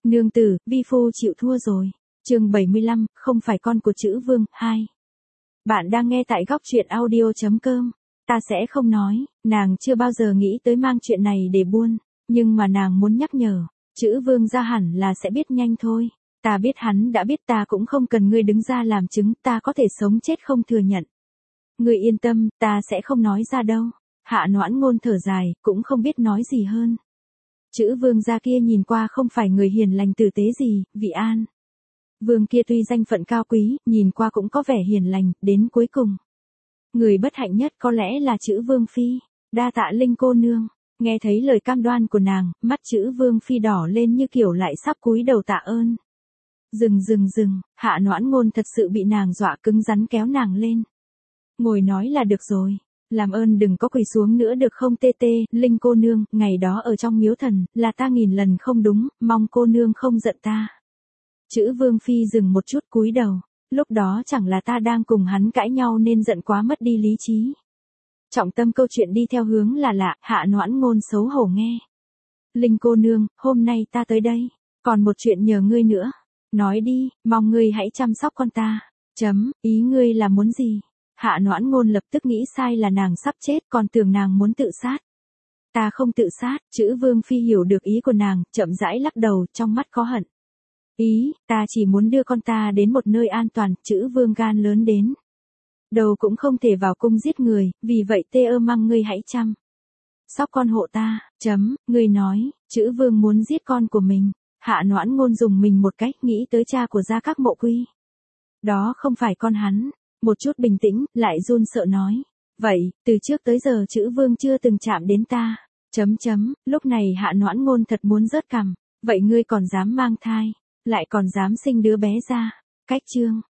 Nương tử, vi phu chịu thua rồi. Chương 75, không phải con của Chữ Vương, 2. Bạn đang nghe tại góc truyện audio.com. Ta sẽ không nói, nàng chưa bao giờ nghĩ tới mang chuyện này để buôn, nhưng mà nàng muốn nhắc nhở, Chữ Vương ra hẳn là sẽ biết nhanh thôi. Ta biết hắn đã biết, ta cũng không cần ngươi đứng ra làm chứng, ta có thể sống chết không thừa nhận. Ngươi yên tâm, ta sẽ không nói ra đâu. Hạ Noãn Ngôn thở dài, cũng không biết nói gì hơn. Chữ Vương gia kia nhìn qua không phải người hiền lành tử tế gì, Vị An. Vương kia tuy danh phận cao quý, nhìn qua cũng có vẻ hiền lành, đến cuối cùng. Người bất hạnh nhất có lẽ là Chữ Vương phi. Đa tạ Linh cô nương. Nghe thấy lời cam đoan của nàng, mắt Chữ Vương phi đỏ lên như kiểu lại sắp cúi đầu tạ ơn. Dừng, Hạ Noãn Ngôn thật sự bị nàng dọa cứng rắn kéo nàng lên. Ngồi nói là được rồi. Làm ơn đừng có quỳ xuống nữa được không tê tê, Linh cô nương, ngày đó ở trong miếu thần, là ta nghìn lần không đúng, mong cô nương không giận ta. Chữ Vương phi dừng một chút cúi đầu, lúc đó chẳng là ta đang cùng hắn cãi nhau nên giận quá mất đi lý trí. Trọng tâm câu chuyện đi theo hướng là lạ, Hạ Noãn Ngôn xấu hổ nghe. Linh cô nương, hôm nay ta tới đây, còn một chuyện nhờ ngươi nữa. Nói đi, mong ngươi hãy chăm sóc con ta. Ý ngươi là muốn gì? Hạ Noãn Ngôn lập tức nghĩ sai là nàng sắp chết, còn tưởng nàng muốn tự sát. Ta không tự sát, Chữ Vương phi hiểu được ý của nàng, chậm rãi lắc đầu, trong mắt có hận. Ta chỉ muốn đưa con ta đến một nơi an toàn, Chữ Vương gan lớn đến. Đầu cũng không thể vào cung giết người, vì vậy mong ngươi hãy chăm sóc con hộ ta. Ngươi nói, Chữ Vương muốn giết con của mình. Hạ Noãn Ngôn dùng mình một cách, nghĩ tới cha của Gia Các Mộ Quy. Đó không phải con hắn. Một chút bình tĩnh, lại run sợ nói. Vậy, từ trước tới giờ Chữ Vương chưa từng chạm đến ta. Lúc này Hạ Noãn Ngôn thật muốn rớt cằm. Vậy ngươi còn dám mang thai, lại còn dám sinh đứa bé ra. Cách chương.